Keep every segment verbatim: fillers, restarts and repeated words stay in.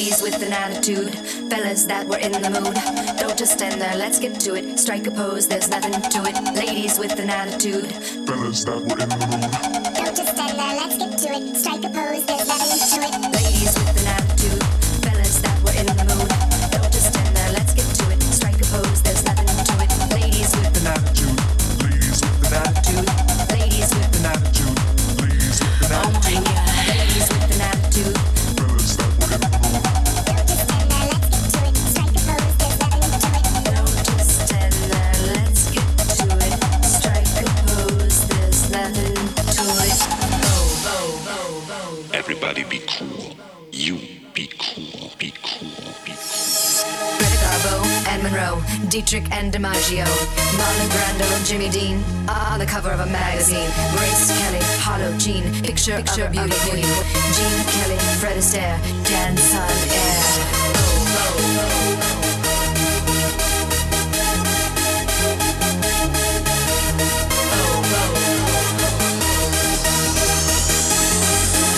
Ladies with an attitude, fellas that were in the mood. Don't just stand there, let's get to it. Strike a pose, there's nothing to it. Ladies with an attitude, fellas that were in the mood. Don't just stand there, let's get to it. Strike a pose, there's nothing to it. Ladies with an attitude, fellas that were in the mood. Don't just stand there, let's get to it. Strike a pose, there's nothing to it. Ladies with An attitude, ladies with an attitude, ladies with an attitude, ladies with an oh my attitude, god, ladies with an attitude. fellas that were in the mood. Don't just stand there, let's get to it. Strike a pose, there's nothing to it. Don't just stand there, let's get to it. Strike a pose, there's nothing to it. Oh, oh, oh, oh. Everybody be cool. You be cool. Be cool. Be cool. Greta Garbo and Monroe, Dietrich and DiMaggio, Marlon Brando, Jimmy Dean, on the cover of a magazine. Grace Kelly, Hollow Jean, picture, picture of a beauty queen. Gene Kelly, Fred Astaire, dance on air. Oh, oh, oh, oh.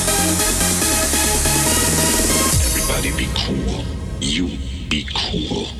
Everybody be cool. You be cool.